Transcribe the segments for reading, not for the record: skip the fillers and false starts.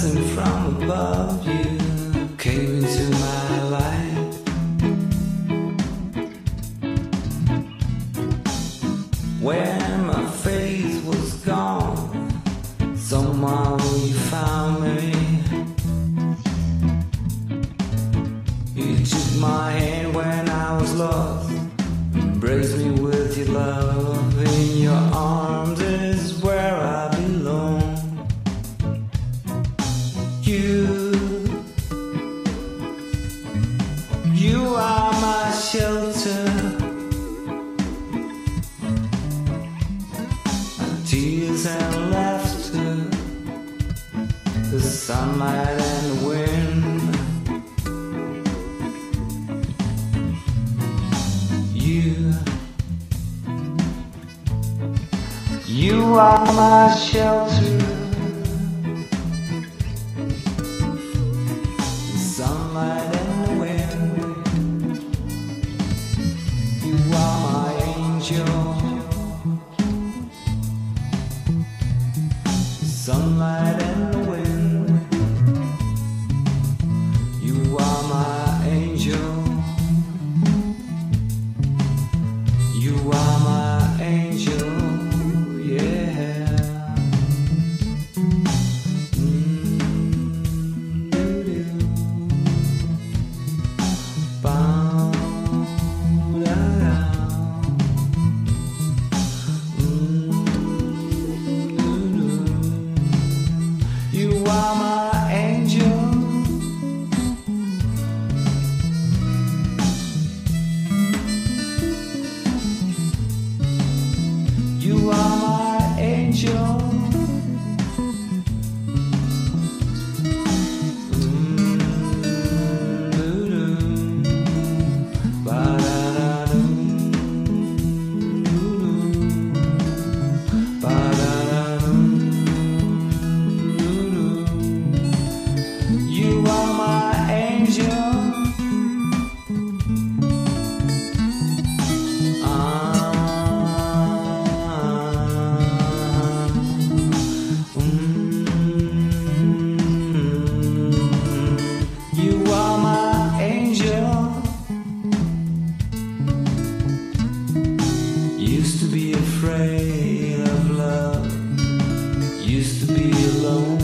blessing from above. You came into my life. When my faith was gone, somehow you found me. You took my hand when I was lost, embraced me with your love. In your arms is where I belong. You are my shelter. Tears and laughter, the sunlight and the wind. You are my shelter. The sunlight and the wind. You are my angel. Sunlight and the wind. You are my angel. You are my angel, yeah. You are my angel. You are my angel. You are my angel. You are my angel. Used to be afraid of love, used to be alone.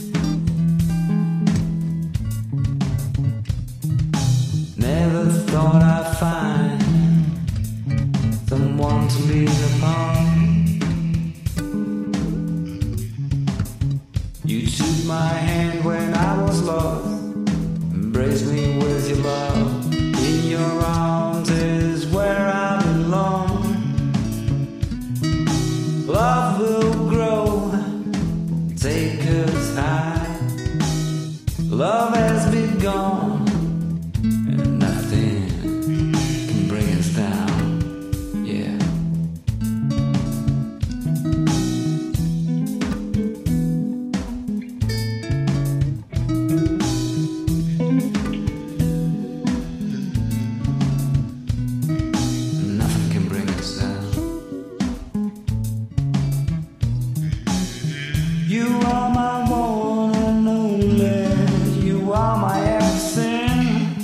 Never thought I'd find someone to lean upon. You took my hand when I was lost, embrace me with your love. In your arms is where I belong. Love will grow, take us high. Love has begun, and nothing can bring us down, yeah. Nothing can bring us down. You are my one and only. You are my everything.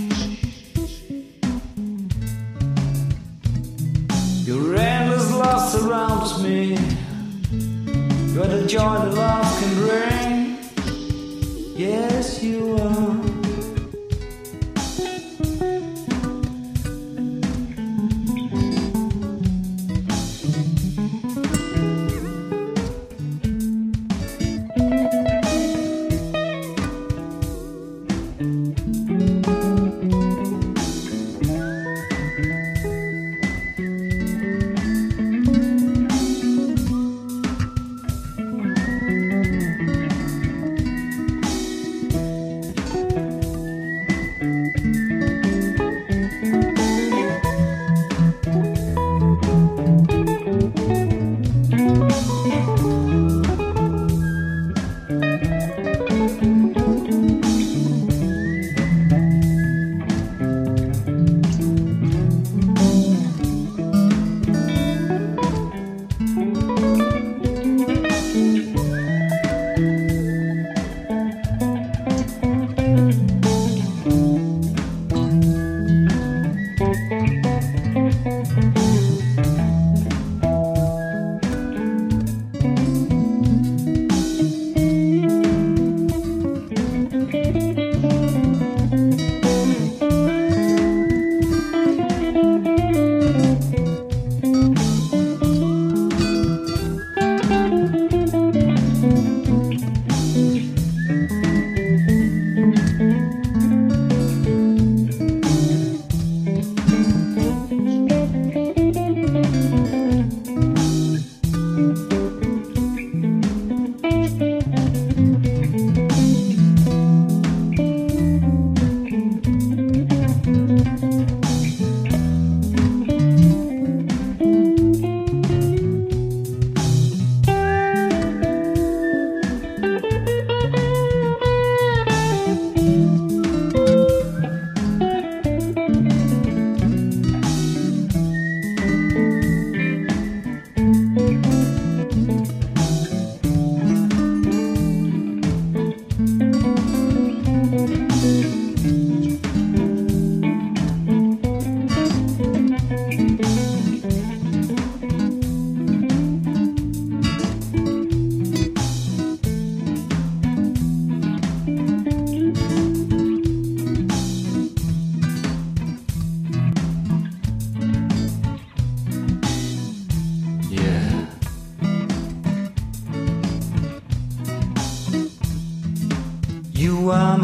Your endless love surrounds me. You're the joy that love can bring. Yes, you are.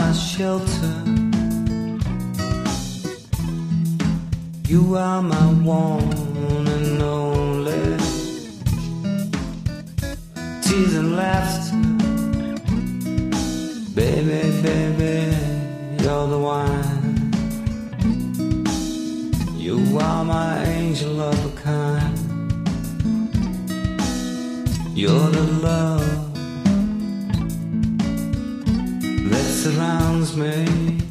my shelter. You are my one and only. Tears and laughter, baby, baby, you're the one. You are my angel of a kind. You're the love that surrounds me.